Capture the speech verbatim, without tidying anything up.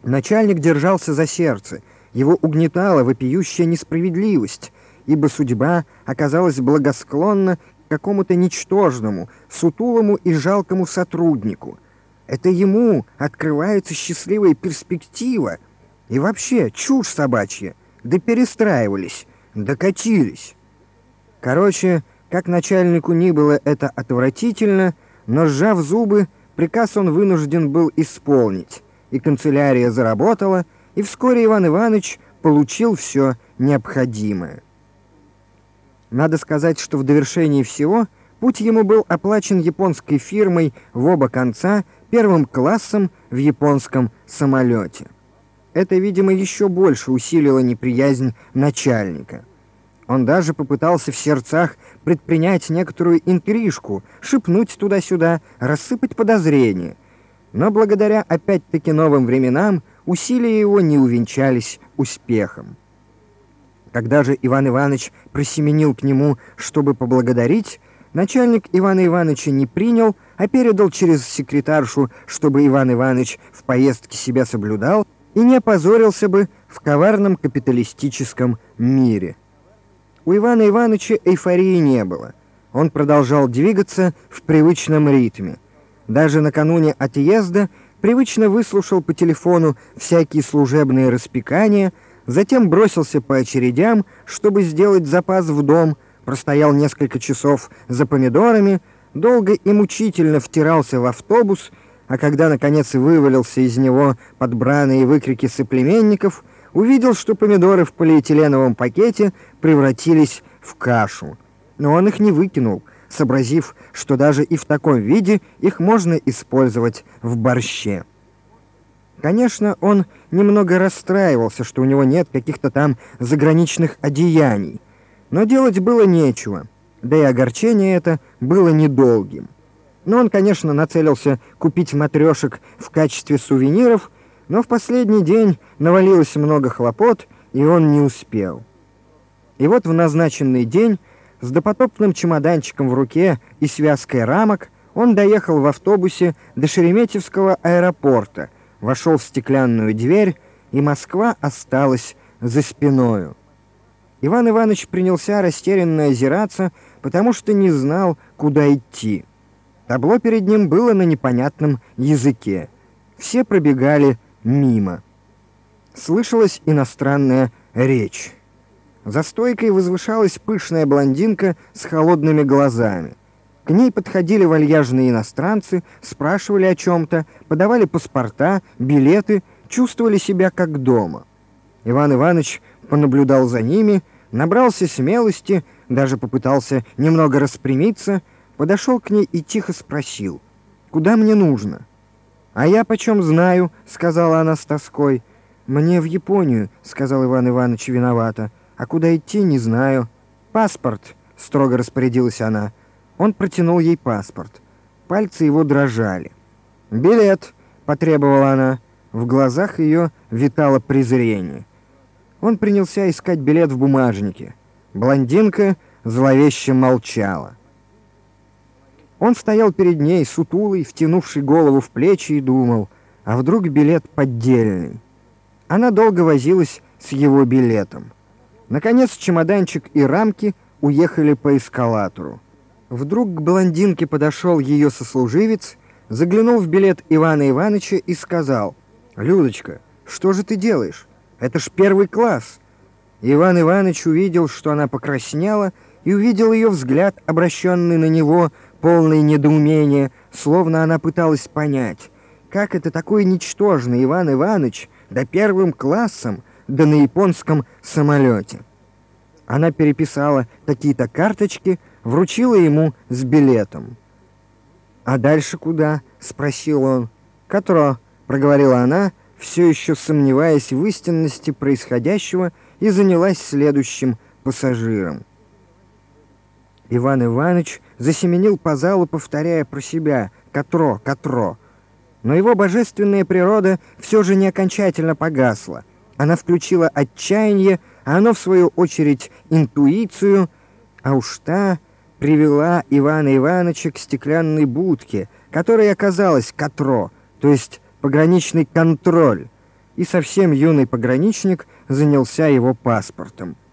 Начальник держался за сердце, его угнетала вопиющая несправедливость, ибо судьба оказалась благосклонна к какому-то ничтожному, сутулому и жалкому сотруднику. Это ему открывается счастливая перспектива. И вообще, чушь собачья. Да перестраивались, докатились. Короче, как начальнику ни было это отвратительно, но, сжав зубы, приказ он вынужден был исполнить. И канцелярия заработала, и вскоре Иван Иванович получил все необходимое. Надо сказать, что в довершении всего путь ему был оплачен японской фирмой в оба конца первым классом в японском самолете. Это, видимо, еще больше усилило неприязнь начальника. Он даже попытался в сердцах предпринять некоторую интрижку, шепнуть туда-сюда, рассыпать подозрения. Но благодаря опять-таки новым временам усилия его не увенчались успехом. Когда же Иван Иванович просеменил к нему, чтобы поблагодарить, начальник Ивана Ивановича не принял, а передал через секретаршу, чтобы Иван Иванович в поездке себя соблюдал и не опозорился бы в коварном капиталистическом мире. У Ивана Ивановича эйфории не было. Он продолжал двигаться в привычном ритме. Даже накануне отъезда привычно выслушал по телефону всякие служебные распекания, затем бросился по очередям, чтобы сделать запас в дом, простоял несколько часов за помидорами, долго и мучительно втирался в автобус, а когда, наконец, вывалился из него под браные выкрики соплеменников, увидел, что помидоры в полиэтиленовом пакете превратились в кашу. Но он их не выкинул, сообразив, что даже и в таком виде их можно использовать в борще. Конечно, он немного расстраивался, что у него нет каких-то там заграничных одеяний, но делать было нечего, да и огорчение это было недолгим. Но он, конечно, нацелился купить матрешек в качестве сувениров, но в последний день навалилось много хлопот, и он не успел. И вот в назначенный день с допотопным чемоданчиком в руке и связкой рамок он доехал в автобусе до Шереметьевского аэропорта, вошел в стеклянную дверь, и Москва осталась за спиною. Иван Иванович принялся растерянно озираться, потому что не знал, куда идти. Табло перед ним было на непонятном языке. Все пробегали мимо. Слышалась иностранная речь. За стойкой возвышалась пышная блондинка с холодными глазами. К ней подходили вальяжные иностранцы, спрашивали о чем-то, подавали паспорта, билеты, чувствовали себя как дома. Иван Иванович понаблюдал за ними, набрался смелости, даже попытался немного распрямиться, подошел к ней и тихо спросил: «Куда мне нужно?» «А я почем знаю?» — сказала она с тоской. «Мне в Японию», — сказал Иван Иванович виновато. «А куда идти, не знаю». «Паспорт», — строго распорядилась она. Он протянул ей паспорт. Пальцы его дрожали. «Билет», — потребовала она. В глазах ее витало презрение. Он принялся искать билет в бумажнике. Блондинка зловеще молчала. Он стоял перед ней, сутулый, втянувший голову в плечи, и думал, а вдруг билет поддельный. Она долго возилась с его билетом. Наконец чемоданчик и рамки уехали по эскалатору. Вдруг к блондинке подошел ее сослуживец, заглянул в билет Ивана Ивановича и сказал: «Людочка, что же ты делаешь? Это ж первый класс». Иван Иванович увидел, что она покраснела, и увидел ее взгляд, обращенный на него, полное недоумение, словно она пыталась понять, как это такой ничтожный Иван Иванович, да первым классом, да на японском самолете. Она переписала какие-то карточки, вручила ему с билетом. «А дальше куда?» — спросил он. «Катро», — проговорила она, все еще сомневаясь в истинности происходящего, и занялась следующим пассажиром. Иван Иванович засеменил по залу, повторяя про себя «Катро, Катро». Но его божественная природа все же не окончательно погасла. Она включила отчаяние, а оно, в свою очередь, интуицию, а уж та привела Ивана Ивановича к стеклянной будке, которая оказалась Катро, то есть пограничный контроль. и совсем юный пограничник занялся его паспортом.